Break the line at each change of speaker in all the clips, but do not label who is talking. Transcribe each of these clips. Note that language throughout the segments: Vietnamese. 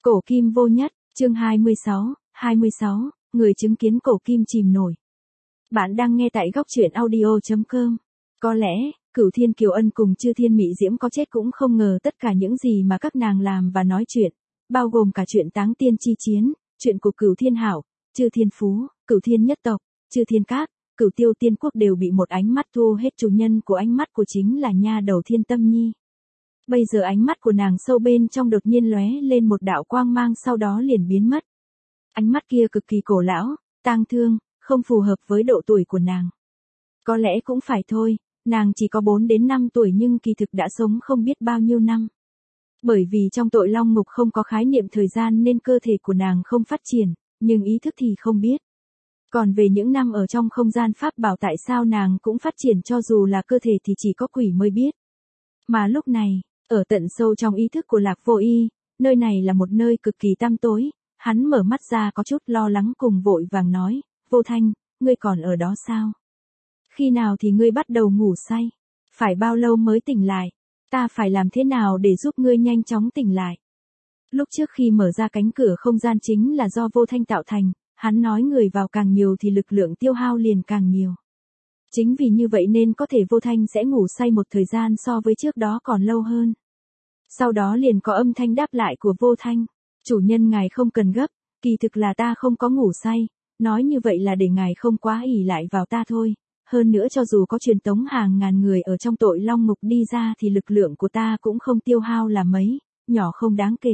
Cổ kim vô nhất, chương 26, người chứng kiến cổ kim chìm nổi. Bạn đang nghe tại góc truyện audio.com. Có lẽ, Cửu Thiên Kiều Ân cùng Chư Thiên Mị Diễm có chết cũng không ngờ tất cả những gì mà các nàng làm và nói chuyện, bao gồm cả chuyện táng tiên chi chiến, chuyện của Cửu Thiên Hảo, Chư Thiên Phú, Cửu Thiên Nhất Tộc, Chư Thiên Các, Cửu Tiêu Tiên Quốc đều bị một ánh mắt thu hết. Chủ nhân của ánh mắt của chính là nha đầu Thiên Tâm Nhi. Bây giờ ánh mắt của nàng sâu bên trong đột nhiên lóe lên một đạo quang mang, sau đó liền biến mất. Ánh mắt kia cực kỳ cổ lão, tang thương, không phù hợp với độ tuổi của nàng. Có lẽ cũng phải thôi, nàng chỉ có 4 đến 5 tuổi nhưng kỳ thực đã sống không biết bao nhiêu năm. Bởi vì trong tội long ngục không có khái niệm thời gian nên cơ thể của nàng không phát triển, nhưng ý thức thì không biết. Còn về những năm ở trong không gian pháp bảo tại sao nàng cũng phát triển cho dù là cơ thể thì chỉ có quỷ mới biết. Mà lúc này, ở tận sâu trong ý thức của Lạc Vô Y, nơi này là một nơi cực kỳ tăm tối, hắn mở mắt ra có chút lo lắng cùng vội vàng nói, Vô Thanh, ngươi còn ở đó sao? Khi nào thì ngươi bắt đầu ngủ say? Phải bao lâu mới tỉnh lại? Ta phải làm thế nào để giúp ngươi nhanh chóng tỉnh lại? Lúc trước khi mở ra cánh cửa không gian chính là do Vô Thanh tạo thành, hắn nói người vào càng nhiều thì lực lượng tiêu hao liền càng nhiều. Chính vì như vậy nên có thể Vô Thanh sẽ ngủ say một thời gian so với trước đó còn lâu hơn. Sau đó liền có âm thanh đáp lại của Vô Thanh, chủ nhân ngài không cần gấp, kỳ thực là ta không có ngủ say, nói như vậy là để ngài không quá ỷ lại vào ta thôi, hơn nữa cho dù có truyền tống hàng ngàn người ở trong tội long ngục đi ra thì lực lượng của ta cũng không tiêu hao là mấy, nhỏ không đáng kể.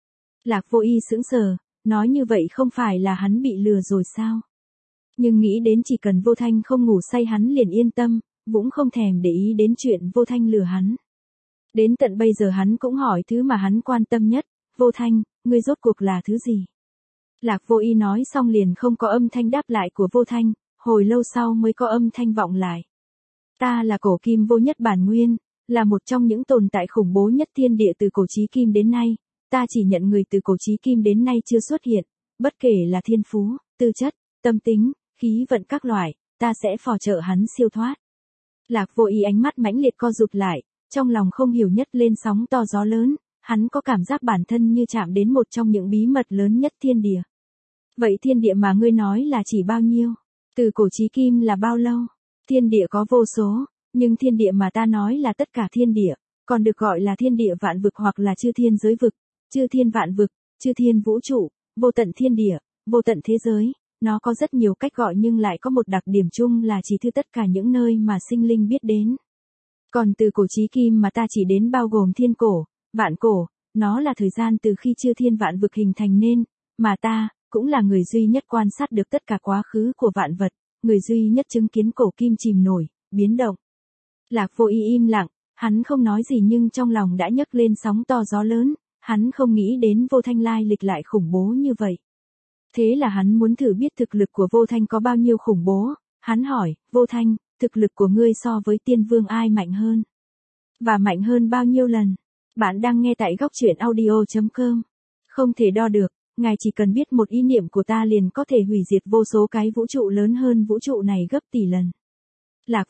Lạc Vô Y sững sờ, nói như vậy không phải là hắn bị lừa rồi sao? Nhưng nghĩ đến chỉ cần Vô Thanh không ngủ say hắn liền yên tâm, cũng không thèm để ý đến chuyện Vô Thanh lừa hắn. Đến tận bây giờ hắn cũng hỏi thứ mà hắn quan tâm nhất, Vô Thanh, ngươi rốt cuộc là thứ gì? Lạc Vô Y nói xong liền không có âm thanh đáp lại của Vô Thanh, hồi lâu sau mới có âm thanh vọng lại. Ta là cổ kim vô nhất bản nguyên, là một trong những tồn tại khủng bố nhất thiên địa từ cổ chí kim đến nay, ta chỉ nhận người từ cổ chí kim đến nay chưa xuất hiện, bất kể là thiên phú, tư chất, tâm tính, khí vận các loại, ta sẽ phò trợ hắn siêu thoát. Lạc Vô Y ánh mắt mãnh liệt co rụt lại, trong lòng không hiểu nhất lên sóng to gió lớn, hắn có cảm giác bản thân như chạm đến một trong những bí mật lớn nhất thiên địa. Vậy thiên địa mà ngươi nói là chỉ bao nhiêu? Từ cổ chí kim là bao lâu? Thiên địa có vô số, nhưng thiên địa mà ta nói là tất cả thiên địa, còn được gọi là thiên địa vạn vực hoặc là chư thiên giới vực, chư thiên vạn vực, chư thiên vũ trụ, vô tận thiên địa, vô tận thế giới. Nó có rất nhiều cách gọi nhưng lại có một đặc điểm chung là chỉ thư tất cả những nơi mà sinh linh biết đến. Còn từ cổ chí kim mà ta chỉ đến bao gồm thiên cổ, vạn cổ, nó là thời gian từ khi chư thiên vạn vực hình thành nên, mà ta, cũng là người duy nhất quan sát được tất cả quá khứ của vạn vật, người duy nhất chứng kiến cổ kim chìm nổi, biến động. Lạc Vô Y im lặng, hắn không nói gì nhưng trong lòng đã nhấc lên sóng to gió lớn, hắn không nghĩ đến Vô Thanh lai lịch lại khủng bố như vậy. Thế là hắn muốn thử biết thực lực của Vô Thanh có bao nhiêu khủng bố, hắn hỏi, Vô Thanh, thực lực của ngươi so với tiên vương ai mạnh hơn? Và mạnh hơn bao nhiêu lần? Bạn đang nghe tại góc truyện audio.com. Không thể đo được, ngài chỉ cần biết một ý niệm của ta liền có thể hủy diệt vô số cái vũ trụ lớn hơn vũ trụ này gấp tỷ lần. Lạc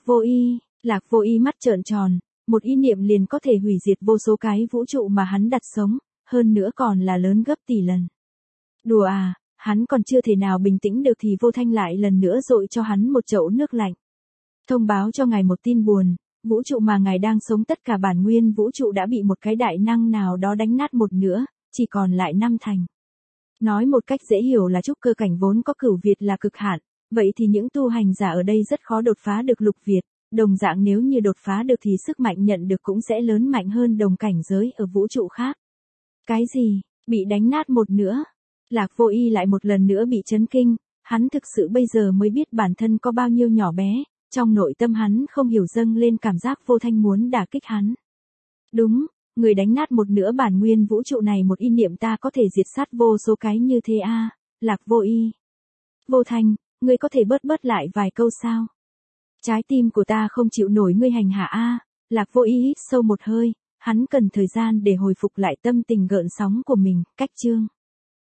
Vô Y mắt trợn tròn, một ý niệm liền có thể hủy diệt vô số cái vũ trụ mà hắn đặt sống, hơn nữa còn là lớn gấp tỷ lần. Đùa à, hắn còn chưa thể nào bình tĩnh được thì Vô Thanh lại lần nữa dội cho hắn một chậu nước lạnh. Thông báo cho ngài một tin buồn, vũ trụ mà ngài đang sống tất cả bản nguyên vũ trụ đã bị một cái đại năng nào đó đánh nát một nửa, chỉ còn lại 5 thành. Nói một cách dễ hiểu là trúc cơ cảnh vốn có cửu Việt là cực hạn, vậy thì những tu hành giả ở đây rất khó đột phá được lục Việt, đồng dạng nếu như đột phá được thì sức mạnh nhận được cũng sẽ lớn mạnh hơn đồng cảnh giới ở vũ trụ khác. Cái gì, bị đánh nát một nửa? Lạc Vô Y lại một lần nữa bị chấn kinh, hắn thực sự bây giờ mới biết bản thân có bao nhiêu nhỏ bé, trong nội tâm hắn không hiểu dâng lên cảm giác Vô Thanh muốn đả kích hắn. Đúng, người đánh nát một nửa bản nguyên vũ trụ này một ý niệm ta có thể diệt sát vô số cái như thế à, Lạc Vô Y. Vô Thanh, ngươi có thể bớt lại vài câu sao? Trái tim của ta không chịu nổi ngươi hành hạ a. Lạc Vô Y hít sâu một hơi, hắn cần thời gian để hồi phục lại tâm tình gợn sóng của mình, cách chương.